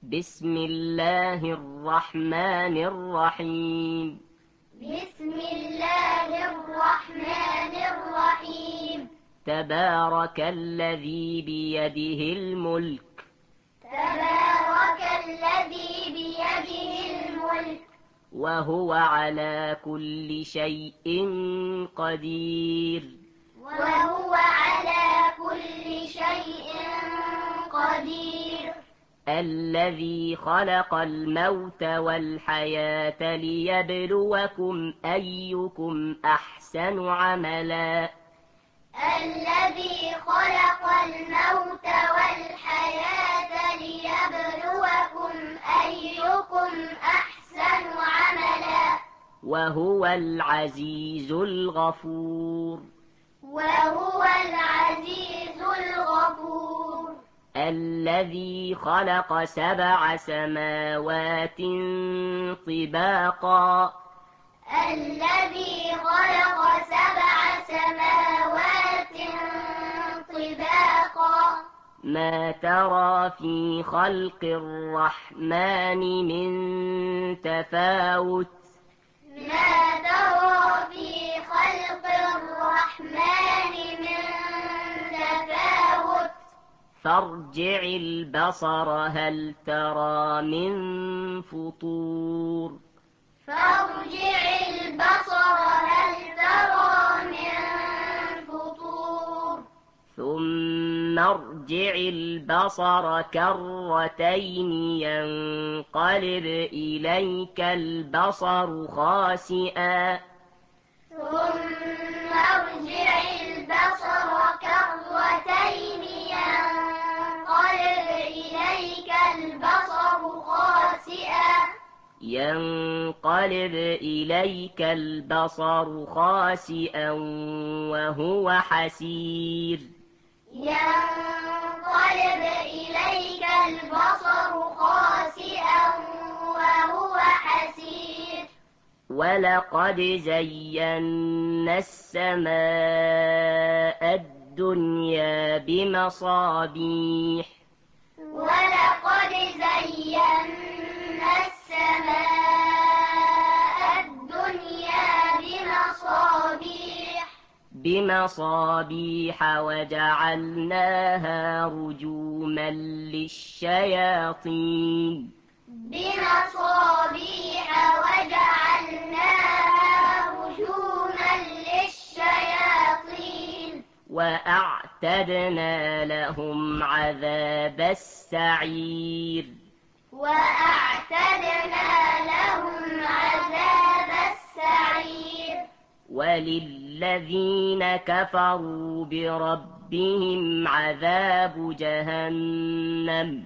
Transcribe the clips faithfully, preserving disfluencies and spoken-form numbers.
بسم الله الرحمن الرحيم بسم الله الرحمن الرحيم تبارك الذي بيده الملك تبارك الذي بيده الملك وهو على كل شيء قدير وهو على كل شيء قدير الذي خلق الموت والحياة ليبلوكم أيكم أحسن عملا الذي خلق الموت والحياة ليبلوكم أيكم أحسن عملا وهو العزيز الغفور وهو العزيز الغفور الذي خلق سبع سماوات طباقا الذي خلق سبع سماوات طباقا ما ترى في خلق الرحمن من تفاوت ما ترى في خلق الرحمن من تفاوت فارجع البصر هل ترى من فطور فارجع البصر هل ترى من فطور ثم ارجع البصر كرتين ينقلب إليك البصر خاسئا ثم ارجع البصر كرتين ينقلب إليك البصر خاسئا ينقلب إليك البصر خاسئا وهو حسير ينقلب إليك البصر خاسئا وهو حسير ولقد زينا السماء الدنيا بمصابيح ولقد زينا السماء الدنيا بمصابيح بمصابيح وجعلناها رجوما للشياطين بمصابيح وجعلناها رجوما للشياطين وأعتدنا لهم عذاب السعير وأعتدنا لهم عذاب السعير وللذين كفروا بربهم عذاب جهنم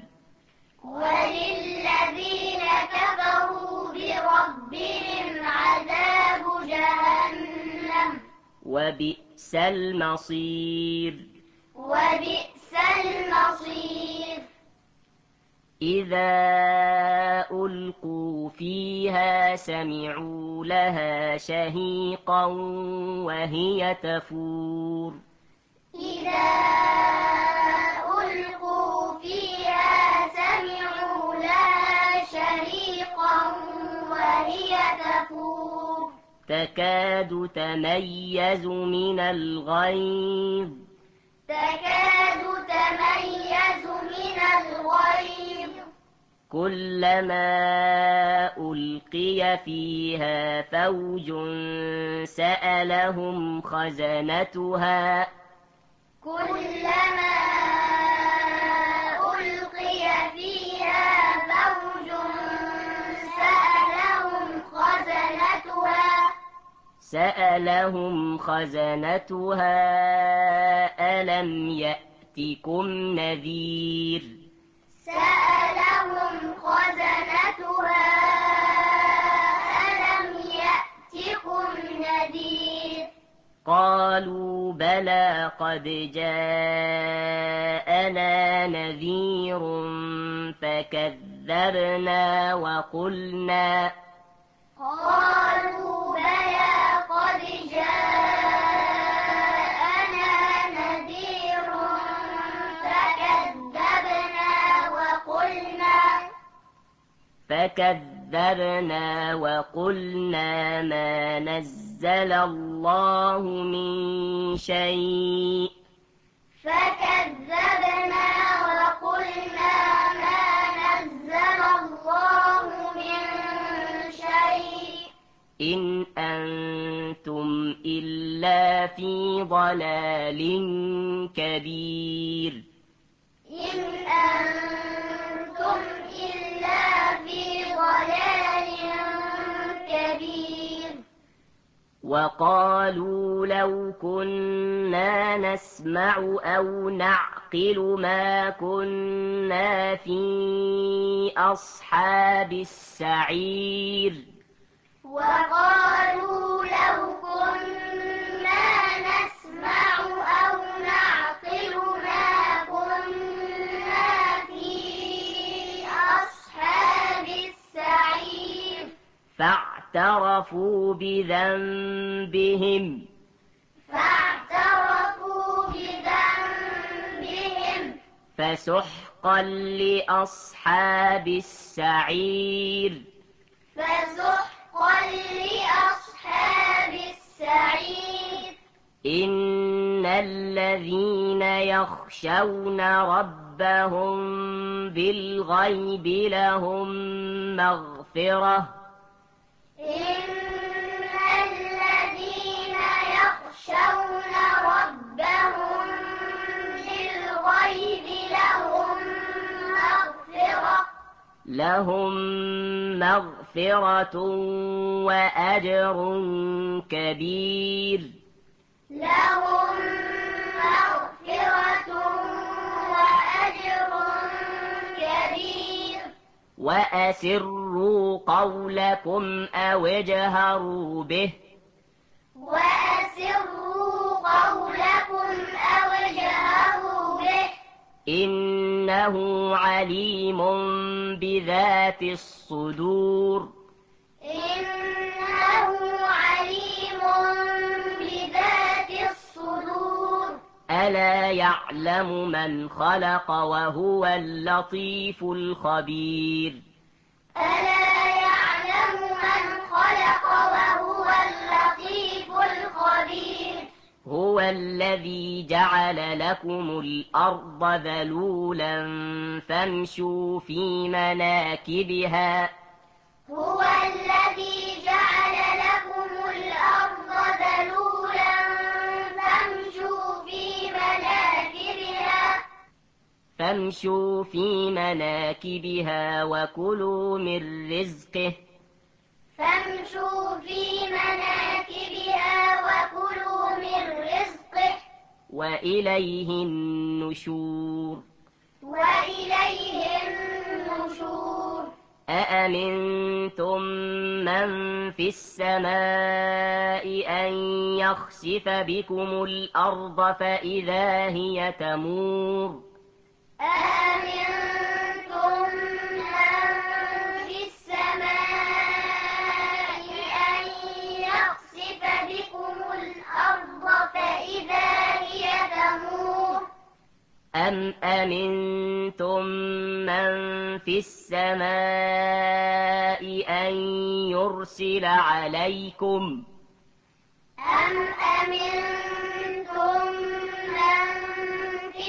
وللذين كفروا بربهم عذاب جهنم وبئس المصير وبئس المصير إذا ألقوا فيها سمعوا لها شهيقا وهي تفور إذا ألقوا فيها سمعوا لها شهيقا وهي تفور تكاد تميز من الغيظ تكاد تميز من الغيظ كلما ألقي فيها فوج سألهم خزنتها كلما ألقي فيها فوج سألهم خزنتها سألهم خزنتها ألم يأتكم نذير سألهم خزنتها ألم يأتكم نذير قالوا بلى قد جاءنا نذير فكذبنا وقلنا قالوا بلى قد جاءنا نذير فكذبنا وقلنا فكذبنا وقلنا ما نزل الله من شيء فكذبنا وقلنا ما نزل الله من شيء إن أنتم إلا في ضلال كبير إن أنتم إلا في ضلال كبير وقالوا لو كنا نسمع أو نعقل ما كنا في أصحاب السعير وقالوا لو كنا نسمع أو نعقل ما كنا في أصحاب السعير فاعترفوا بذنبهم فاعترفوا بذنبهم فسحقا لأصحاب السعير فسحقا لأصحاب السعير إن الذين يخشون ربهم بالغيب لهم مغفرة إن الذين يخشون ربهم بالغيب لهم مغفرة لهم مغفرة وأجر كبير لهم مغفرة وأجر كبير وأسروا قولكم أو اجهروا به وأسروا قولكم أو اجهروا به إنه عليم بذات الصدور إنه عليم بذات الصدور ألا يعلم من خلق وهو اللطيف الخبير ألا يعلم من خلق وهو اللطيف الخبير هو الذي جعل لكم الأرض ذلولا فامشوا في مناكبها هو الذي جعل لكم الأرض ذلولا فامشوا في مناكبها فامشوا في مناكبها وكلوا من رزقه فامشوا في مناكبها وكلوا من رزقه وإليه النشور وإليه النشور أأمنتم من في السماء أن يخسف بكم الأرض فإذا هي تمور أأمنتم من في السماء أن يخسف بكم الأرض فإذا هي تمور أم أمنتم من في السماء أن يرسل عليكم أم أمنتم من في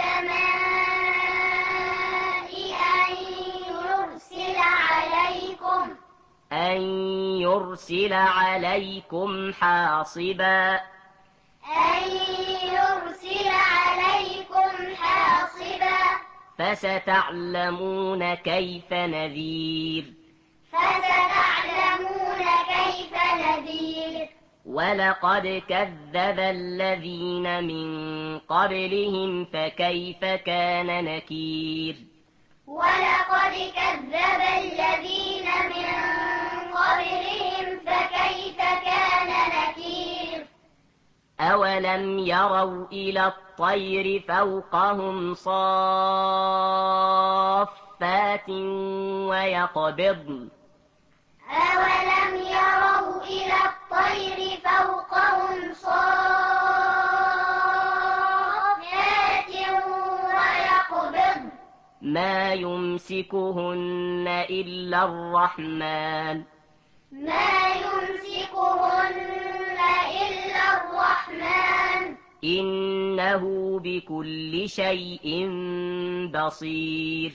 السماء أن يرسل عليكم أن يرسل عليكم حاصبا أن يرسل عليكم حاصبا فستعلمون كيف نذير فستعلمون كيف نذير ولقد كذب الذين من قبلهم فكيف كان نكير ولقد كذب الذين من قبلهم فكيف كان نكير أولم يروا إلى الطير فوقهم صافات ويقبضن أولم يروا إلى الطير فوقهم صافات ويقبضن ما يمسكهن إلا الرحمن ما يمسكهن إلا الرحمن إنه بكل شيء بصير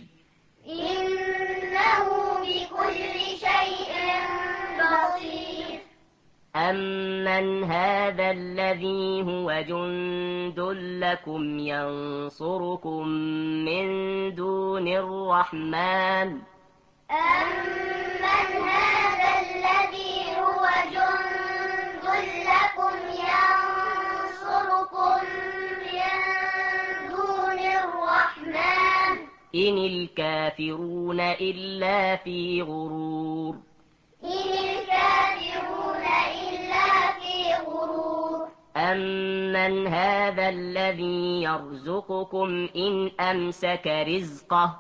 إنه بكل شيء بصير أمن هذا الذي هو جند لكم ينصركم من دون الرحمن أمن هذا الذي هو جند لكم ينصركم من دون الرحمن إن الكافرون إلا في غرور إن الكافرون إلا في غرور أمن هذا الذي يرزقكم إن أمسك رزقه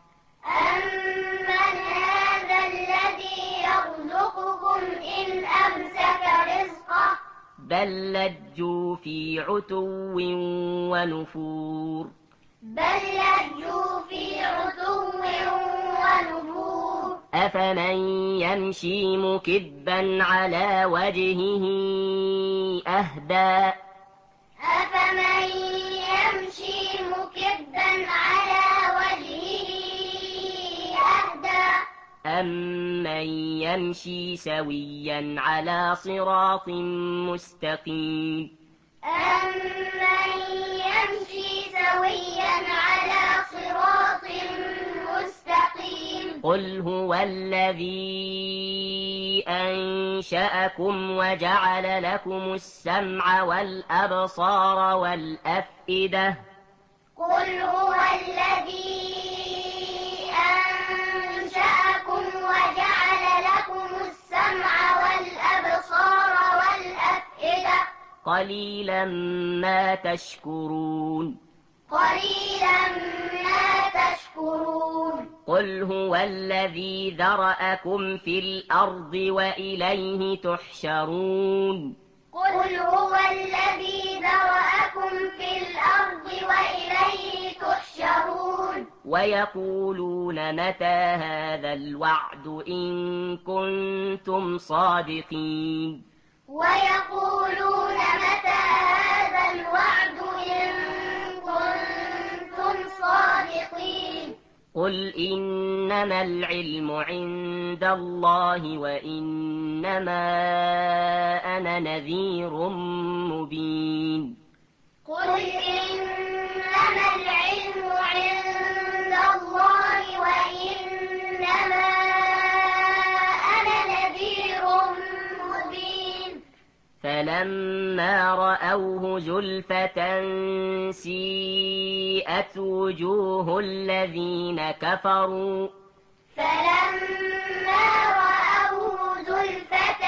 أمن هذا الذي يرزقكم إن أمسك رزقه بل لجوا في عتو ونفور بل لجوا في عتو ونفور أفمن يمشي مكبا على وجهه أهدى أفمن يمشي مكبا على وجهه أهدى أمن يمشي سويا على صراط مستقيم أمن يمشي سويا على صراط مستقيم قل هو الذي أنشأكم وجعل لكم السمع والأبصار والأفئدة قل هو الذي أنشأكم وجعل لكم السمع والأبصار والأفئدة قليلا ما تشكرون قليلا ما تشكرون قل هو الذي ذرأكم في الأرض وإليه تحشرون قل هو الذي ذرأكم في الأرض وإليه تحشرون ويقولون متى هذا الوعد إن كنتم صادقين ويقولون متى هذا الوعد إن كنتم صادقين قل إنما العلم عند الله وإنما أنا نذير مبين قل إنما العلم عند الله وإنما أنا نذير مبين فلما رأوه زلفة سيئت وجوه الذين كفروا فلما رأوه زلفة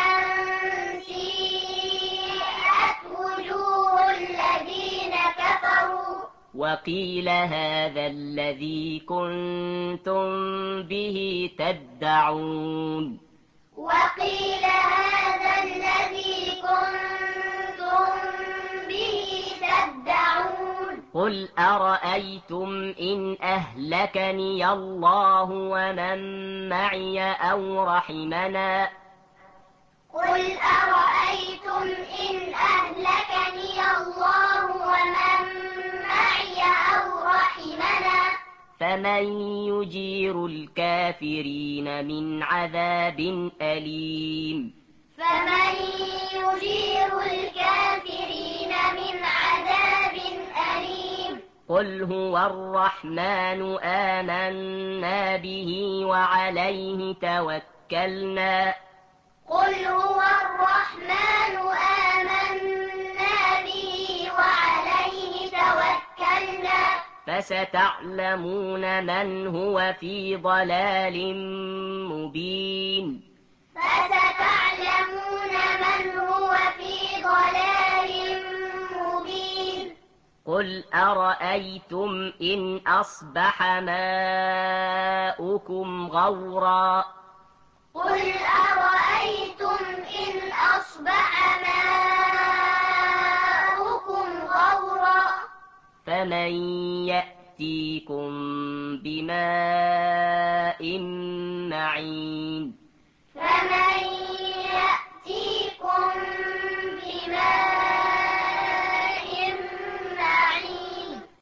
سيئت وجوه الذين كفروا وقيل هذا الذي كنتم به تدعون وقيل هذا الذي كنتم به تدعون قل أرأيتم إن أهلكني الله ومن معي أو رحمنا قل أرأيتم إن أهلكني الله ومن معي أو رحمنا فمن يجير الكافرين من عذاب أليم فمن يجير الكافرين من عذاب أليم قل هو الرحمن آمنا به وعليه توكلنا قل هو الرحمن آمنا به وعليه توكلنا فستعلمون من هو في ضلال مبين فستعلمون من هو في ضلال مبين قل أرأيتم إن أصبح ماؤكم غورا قل أرأيتم إن أصبح ماؤكم غورا فمن يأتي يأتيكم بماء معين